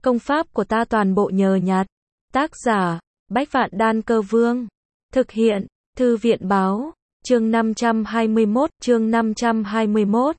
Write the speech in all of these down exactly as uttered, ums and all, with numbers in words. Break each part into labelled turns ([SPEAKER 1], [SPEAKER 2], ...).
[SPEAKER 1] Công pháp của ta toàn bộ nhờ nhặt. Tác giả, Bách Vạn Đan Cơ Vương. Thực hiện, Thư viện báo, chương năm trăm hai mươi mốt, chương năm trăm hai mươi mốt.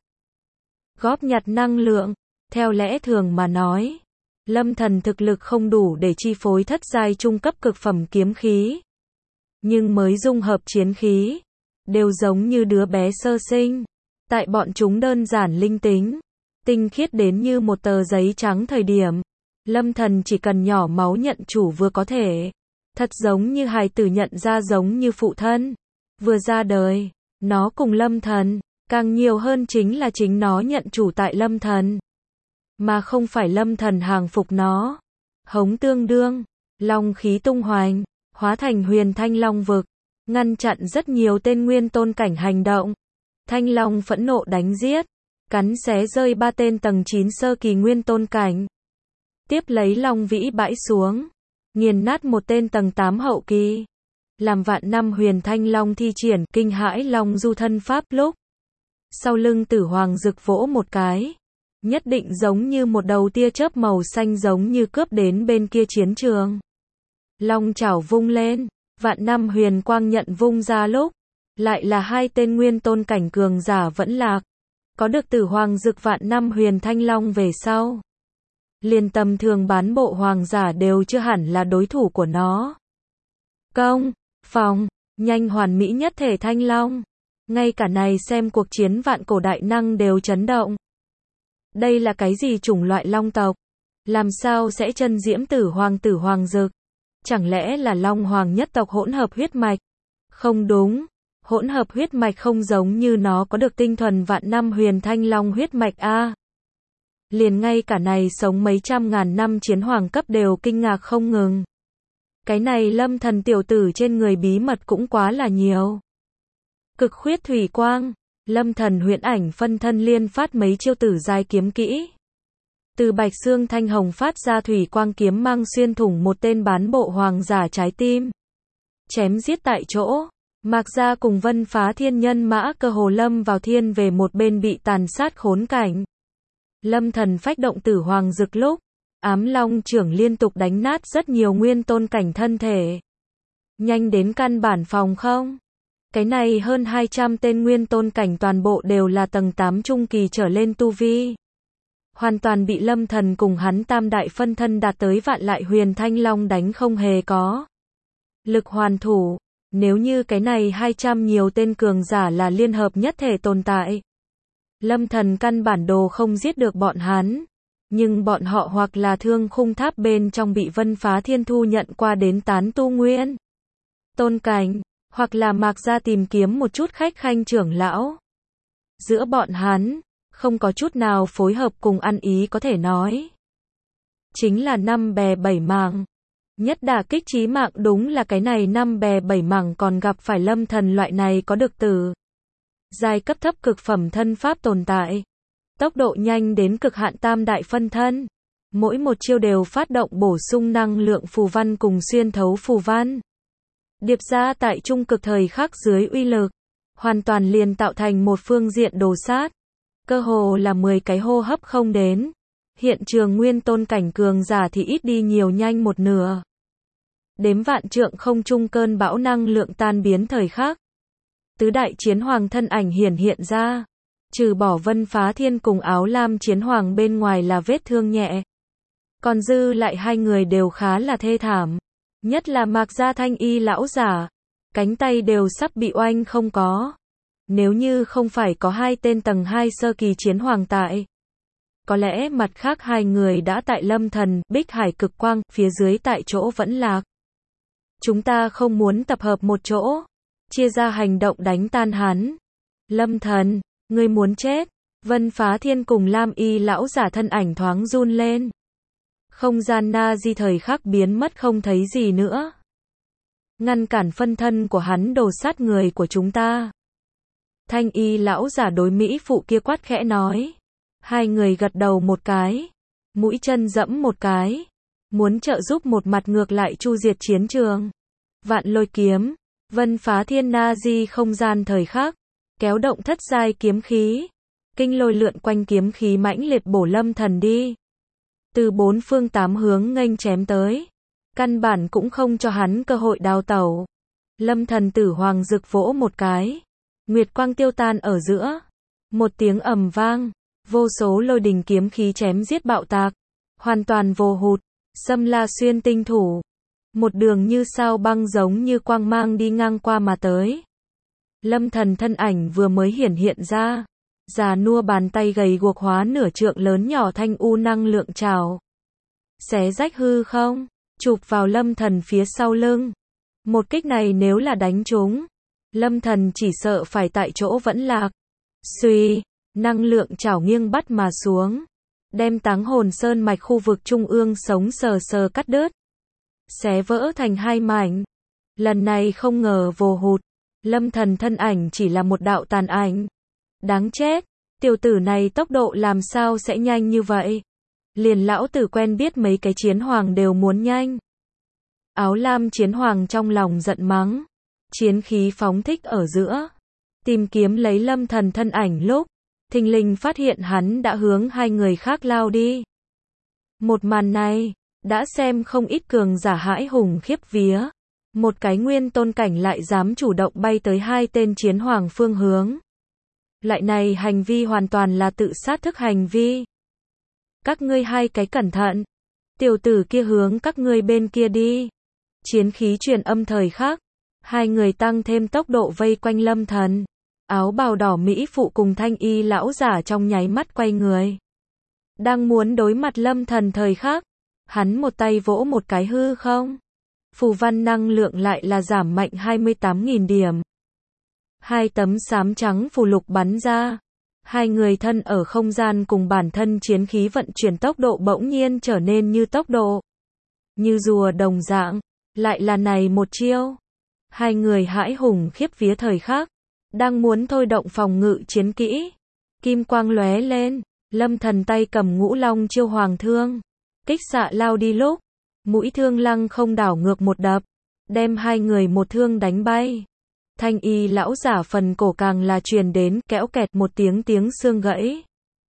[SPEAKER 1] Góp nhặt năng lượng. Theo lẽ thường mà nói, Lâm Thần thực lực không đủ để chi phối thất giai trung cấp cực phẩm kiếm khí. Nhưng mới dung hợp chiến khí, đều giống như đứa bé sơ sinh. Tại bọn chúng đơn giản linh tính, tinh khiết đến như một tờ giấy trắng thời điểm, Lâm Thần chỉ cần nhỏ máu nhận chủ vừa có thể. Thật giống như hài tử nhận ra giống như phụ thân. Vừa ra đời, nó cùng Lâm Thần, càng nhiều hơn chính là chính nó nhận chủ tại Lâm Thần. Mà không phải Lâm Thần hàng phục nó. Hống tương đương, long khí tung hoành, hóa thành huyền thanh long vực, ngăn chặn rất nhiều tên nguyên tôn cảnh hành động. Thanh long phẫn nộ đánh giết, cắn xé rơi ba tên tầng chín sơ kỳ nguyên tôn cảnh. Tiếp lấy long vĩ bãi xuống, nghiền nát một tên tầng tám hậu kỳ. Làm vạn năm huyền thanh long thi triển kinh hãi long du thân pháp lúc. Sau lưng Tử Hoàng Dực vỗ một cái, nhất định giống như một đầu tia chớp màu xanh giống như cướp đến bên kia chiến trường. Long chảo vung lên, vạn năm huyền quang nhận vung ra lúc, lại là hai tên nguyên tôn cảnh cường giả vẫn lạc. Có được Tử Hoàng Dực vạn năm huyền thanh long về sau, liền tầm thường bán bộ hoàng giả đều chưa hẳn là đối thủ của nó. Công, phòng, nhanh hoàn mỹ nhất thể thanh long. Ngay cả này xem cuộc chiến vạn cổ đại năng đều chấn động. Đây là cái gì chủng loại long tộc? Làm sao sẽ chân diễm tử hoàng tử hoàng dực? Chẳng lẽ là long hoàng nhất tộc hỗn hợp huyết mạch? Không đúng, hỗn hợp huyết mạch không giống như nó có được tinh thuần vạn năm huyền thanh long huyết mạch a. Liền ngay cả này sống mấy trăm ngàn năm chiến hoàng cấp đều kinh ngạc không ngừng. Cái này Lâm Thần tiểu tử trên người bí mật cũng quá là nhiều. Cực khuyết thủy quang, Lâm Thần huyễn ảnh phân thân liên phát mấy chiêu tử giai kiếm kỹ. Từ bạch xương thanh hồng phát ra thủy quang kiếm mang xuyên thủng một tên bán bộ hoàng giả trái tim. Chém giết tại chỗ, Mạc Gia cùng Vân Phá Thiên nhân mã cơ hồ lâm vào thiên về một bên bị tàn sát khốn cảnh. Lâm Thần phách động Tử Hoàng Dực lúc, ám long trưởng liên tục đánh nát rất nhiều nguyên tôn cảnh thân thể. Nhanh đến căn bản phòng không? Cái này hơn hai trăm tên nguyên tôn cảnh toàn bộ đều là tầng tám trung kỳ trở lên tu vi. Hoàn toàn bị Lâm Thần cùng hắn tam đại phân thân đạt tới vạn lại huyền thanh long đánh không hề có lực hoàn thủ. Nếu như cái này hai trăm nhiều tên cường giả là liên hợp nhất thể tồn tại, Lâm Thần căn bản đồ không giết được bọn hắn. Nhưng bọn họ hoặc là thương khung tháp bên trong bị Vân Phá Thiên thu nhận qua đến tán tu nguyên tôn cảnh, hoặc là Mạc Gia tìm kiếm một chút khách khanh trưởng lão. Giữa bọn hắn, không có chút nào phối hợp cùng ăn ý có thể nói. Chính là năm bè bảy mảng. Nhất đả kích chí mạng đúng là cái này năm bè bảy mảng còn gặp phải Lâm Thần loại này có được từ giai cấp thấp cực phẩm thân pháp tồn tại. Tốc độ nhanh đến cực hạn tam đại phân thân. Mỗi một chiêu đều phát động bổ sung năng lượng phù văn cùng xuyên thấu phù văn. Điệp ra tại trung cực thời khắc dưới uy lực, hoàn toàn liền tạo thành một phương diện đồ sát. Cơ hồ là mười cái hô hấp không đến. Hiện trường nguyên tôn cảnh cường giả thì ít đi nhiều nhanh một nửa. Đếm vạn trượng không trung cơn bão năng lượng tan biến thời khắc. Tứ đại chiến hoàng thân ảnh hiển hiện ra. Trừ bỏ Vân Phá Thiên cùng áo lam chiến hoàng bên ngoài là vết thương nhẹ. Còn dư lại hai người đều khá là thê thảm. Nhất là Mạc Gia thanh y lão giả. Cánh tay đều sắp bị oanh không có. Nếu như không phải có hai tên tầng hai sơ kỳ chiến hoàng tại, có lẽ mặt khác hai người đã tại Lâm Thần, Bích Hải cực quang, phía dưới tại chỗ vẫn lạc. Chúng ta không muốn tập hợp một chỗ, chia ra hành động đánh tan hắn. Lâm Thần, ngươi muốn chết. Vân Phá Thiên cùng Lam y lão giả thân ảnh thoáng run lên. Không gian na di thời khắc biến mất không thấy gì nữa. Ngăn cản phân thân của hắn đồ sát người của chúng ta. Thanh y lão giả đối Mỹ phụ kia quát khẽ nói. Hai người gật đầu một cái, mũi chân dẫm một cái, muốn trợ giúp một mặt ngược lại chu diệt chiến trường. Vạn lôi kiếm, Vân Phá Thiên na di không gian thời khắc, kéo động thất giai kiếm khí, kinh lôi lượn quanh kiếm khí mãnh liệt bổ Lâm Thần đi. từ bốn phương tám hướng nghênh chém tới. Căn bản cũng không cho hắn cơ hội đào tẩu. Lâm thần tử hoàng rực vỗ một cái. Nguyệt quang tiêu tan ở giữa. Một tiếng ầm vang. Vô số lôi đình kiếm khí chém giết bạo tạc. Hoàn toàn vô hụt. Xâm La xuyên tinh thủ. Một đường như sao băng giống như quang mang đi ngang qua mà tới. Lâm thần thân ảnh vừa mới hiển hiện ra. Già nua bàn tay gầy guộc hóa nửa trượng lớn nhỏ thanh u năng lượng trào. Xé rách hư không. Chụp vào lâm thần phía sau lưng. Một kích này nếu là đánh trúng. Lâm thần chỉ sợ phải tại chỗ vẫn lạc. Xuy. Năng lượng trảo nghiêng bắt mà xuống. Đem Táng Hồn Sơn mạch khu vực trung ương sống sờ sờ cắt đứt. Xé vỡ thành hai mảnh. Lần này không ngờ vô hụt. Lâm thần thân ảnh chỉ là một đạo tàn ảnh. Đáng chết. Tiểu tử này tốc độ làm sao sẽ nhanh như vậy. Liền lão tử quen biết mấy cái chiến hoàng đều muốn nhanh. Áo lam chiến hoàng trong lòng giận mắng. Chiến khí phóng thích ở giữa. Tìm kiếm lấy lâm thần thân ảnh lúc. Thình lình phát hiện hắn đã hướng hai người khác lao đi. Một màn này. Đã xem không ít cường giả hãi hùng khiếp vía. Một cái nguyên tôn cảnh lại dám chủ động bay tới hai tên chiến hoàng phương hướng. Lại này hành vi hoàn toàn là tự sát thức hành vi. Các ngươi hai cái cẩn thận. Tiểu tử kia hướng các ngươi bên kia đi. Chiến khí truyền âm thời khắc. Hai người tăng thêm tốc độ vây quanh lâm thần. Áo bào đỏ mỹ phụ cùng thanh y lão giả trong nháy mắt quay người. Đang muốn đối mặt lâm thần thời khắc. Hắn một tay vỗ một cái hư không. Phù văn năng lượng lại là giảm mạnh hai mươi tám nghìn điểm. Hai tấm xám trắng phù lục bắn ra. Hai người thân ở không gian cùng bản thân chiến khí vận chuyển tốc độ bỗng nhiên trở nên như tốc độ. Như rùa đồng dạng. Lại là này một chiêu. Hai người hãi hùng khiếp vía thời khắc. Đang muốn thôi động phòng ngự chiến kỹ. Kim quang lóe lên. Lâm thần tay cầm ngũ long chiêu hoàng thương. Kích xạ lao đi lúc. Mũi thương lăng không đảo ngược một đập. Đem hai người một thương đánh bay. Thanh y lão giả phần cổ càng là truyền đến kéo kẹt một tiếng tiếng xương gãy.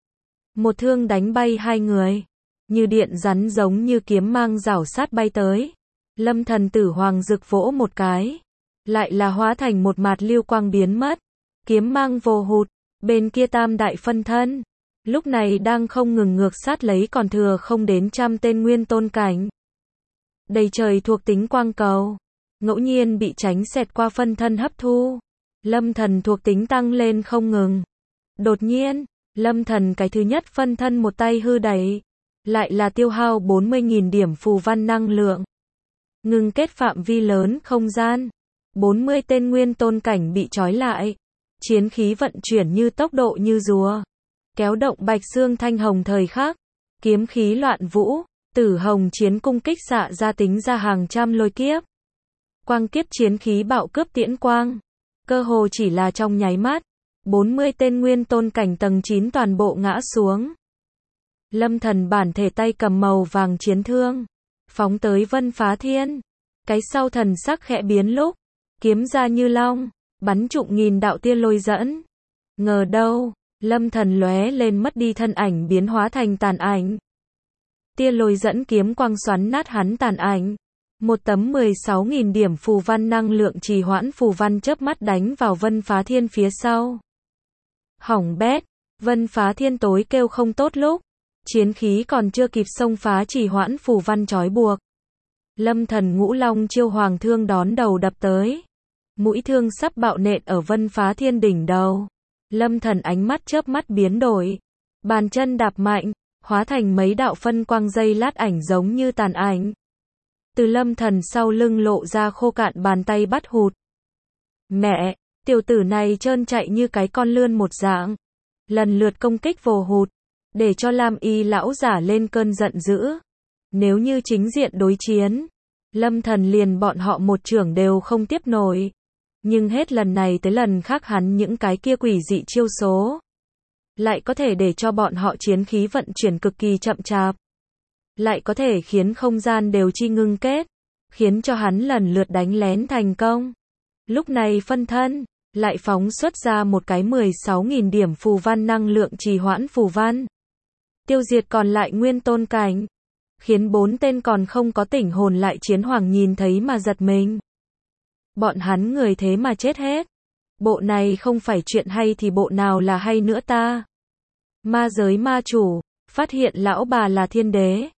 [SPEAKER 1] Một thương đánh bay hai người. Như điện rắn giống như kiếm mang rảo sát bay tới. Lâm thần tử hoàng rực vỗ một cái. Lại là hóa thành một mạt lưu quang biến mất. Kiếm mang vô hụt. Bên kia tam đại phân thân. Lúc này đang không ngừng ngược sát lấy còn thừa không đến trăm tên nguyên tôn cảnh. Đầy trời thuộc tính quang cầu. Ngẫu nhiên bị tránh xẹt qua phân thân hấp thu. Lâm thần thuộc tính tăng lên không ngừng. Đột nhiên, lâm thần cái thứ nhất phân thân một tay hư đẩy. Lại là tiêu hao bốn mươi nghìn điểm phù văn năng lượng. Ngừng kết phạm vi lớn không gian. bốn mươi tên nguyên tôn cảnh bị trói lại. Chiến khí vận chuyển như tốc độ như rùa. Kéo động bạch xương thanh hồng thời khắc. Kiếm khí loạn vũ. Tử hồng chiến cung kích xạ ra tính ra hàng trăm lôi kiếp. Quang kiếp chiến khí bạo cướp tiễn quang. Cơ hồ chỉ là trong nháy mắt. bốn mươi tên nguyên tôn cảnh tầng chín toàn bộ ngã xuống. Lâm thần bản thể tay cầm màu vàng chiến thương. Phóng tới Vân Phá Thiên. Cái sau thần sắc khẽ biến lúc. Kiếm ra như long. Bắn trụng nghìn đạo tia lôi dẫn. Ngờ đâu. Lâm thần lóe lên mất đi thân ảnh biến hóa thành tàn ảnh. Tia lôi dẫn kiếm quang xoắn nát hắn tàn ảnh. Một tấm mười sáu nghìn điểm phù văn năng lượng trì hoãn phù văn chớp mắt đánh vào Vân Phá Thiên phía sau. Hỏng bét. Vân Phá Thiên tối kêu không tốt lúc. Chiến khí còn chưa kịp xông phá trì hoãn phù văn trói buộc. Lâm thần ngũ long chiêu hoàng thương đón đầu đập tới. Mũi thương sắp bạo nện ở Vân Phá Thiên đỉnh đầu. Lâm thần ánh mắt chớp mắt biến đổi. Bàn chân đạp mạnh. Hóa thành mấy đạo phân quang dây lát ảnh giống như tàn ảnh. Từ lâm thần sau lưng lộ ra khô cạn bàn tay bắt hụt. Mẹ, tiểu tử này trơn chạy như cái con lươn một dạng. Lần lượt công kích vô hụt. Để cho Lam y lão giả lên cơn giận dữ. Nếu như chính diện đối chiến. Lâm thần liền bọn họ một trưởng đều không tiếp nổi. Nhưng hết lần này tới lần khác hắn những cái kia quỷ dị chiêu số. Lại có thể để cho bọn họ chiến khí vận chuyển cực kỳ chậm chạp. Lại có thể khiến không gian đều chi ngưng kết. Khiến cho hắn lần lượt đánh lén thành công. Lúc này phân thân. Lại phóng xuất ra một cái mười sáu nghìn điểm phù văn năng lượng trì hoãn phù văn. Tiêu diệt còn lại nguyên tôn cảnh. khiến bốn tên còn không có tỉnh hồn lại chiến hoàng nhìn thấy mà giật mình. Bọn hắn người thế mà chết hết. Bộ này không phải chuyện hay thì bộ nào là hay nữa ta? Ma giới ma chủ, phát hiện lão bà là thiên đế.